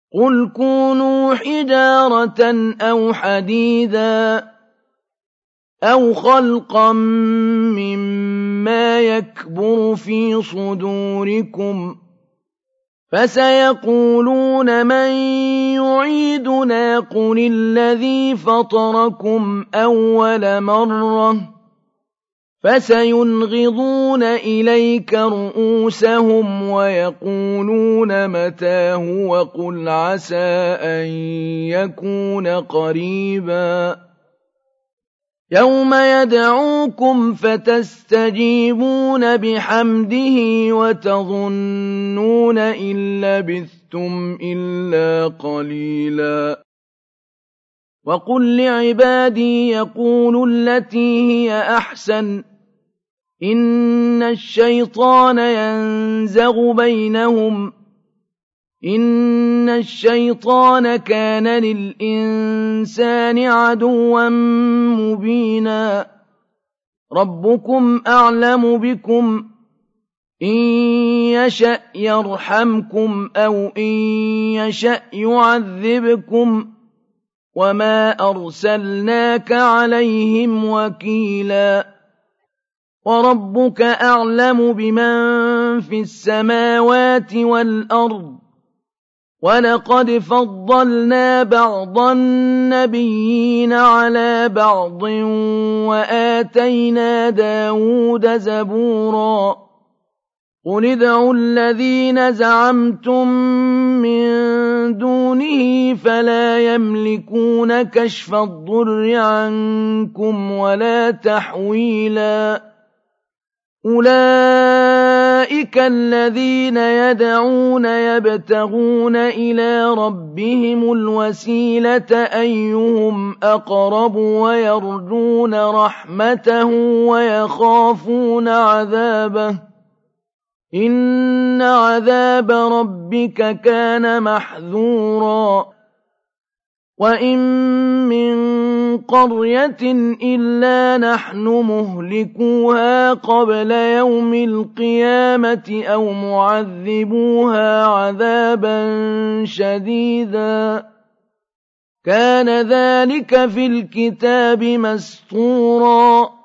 قُلْ كُونُوا حِجَارَةً أَوْ حَدِيدًا أَوْ خَلْقًا مِّمَّا يَكْبُرُ فِي صُدُورِكُمْ ۖ فَسَيَقُولُونَ مَن يُعِيدُنَا قُلِ الَّذِي فَطَرَكُمْ أَوَّلَ مَرَّةٍ ۚ فَسَيُنْغِضُونَ إِلَيْكَ رُءُوسَهُمْ وَيَقُولُونَ مَتَىٰ هُوَ ۖ قُلْ عَسَىٰ أَن يَكُونَ قَرِيبًا يَوْمَ يَدْعُوكُمْ فَتَسْتَجِيبُونَ بِحَمْدِهِ وَتَظُنُّونَ إِن لَّبِثْتُمْ إِلَّا قَلِيلًا وَقُل لِّعِبَادِي يَقُولُوا الَّتِي هِيَ أَحْسَنُ ۚ إِنَّ الشَّيْطَانَ يَنزَغُ بَيْنَهُمْ ۚ إِنَّ الشَّيْطَانَ كَانَ لِلْإِنسَانِ عَدُوًّا مُّبِينًا رَبُّكُمْ أَعْلَمُ بِكُمْ ۖ إِن يَشَأْ يَرْحَمْكُمْ أَوْ إِن يَشَأْ يُعَذِّبْكُمْ ۚ وَمَا أَرْسَلْنَاكَ عَلَيْهِمْ وَكِيلًا وَرَبُّكَ أَعْلَمُ بِمَن فِي السَّمَاوَاتِ وَالْأَرْضِ ۗ وَلَقَدْ فَضَّلْنَا بَعْضَ النَّبِيِّينَ عَلَىٰ بَعْضٍ وَآتَيْنَا دَاوُودَ زَبُورًا قُلِ ادْعُوا الَّذِينَ زَعَمْتُم مِّن دُونِهِ فَلَا يَمْلِكُونَ كَشْفَ الضُّرِّ عَنكُمْ وَلَا تَحْوِيلًا أُولَٰئِكَ الَّذِينَ يَدْعُونَ يَبْتَغُونَ إِلَىٰ رَبِّهِمُ الْوَسِيلَةَ أَيُّهُمْ أَقْرَبُ وَيَرْجُونَ رَحْمَتَهُ وَيَخَافُونَ عَذَابَهُ ۚ إِنَّ عَذَابَ رَبِّكَ كَانَ مَحْذُورًا وَإِن مِّن قَرْيَةٍ إِلَّا نَحْنُ مُهْلِكُوهَا قَبْلَ يَوْمِ الْقِيَامَةِ أَوْ مُعَذِّبُوهَا عَذَابًا شَدِيدًا ۚ كَانَ ذَٰلِكَ فِي الْكِتَابِ مَسْطُورًا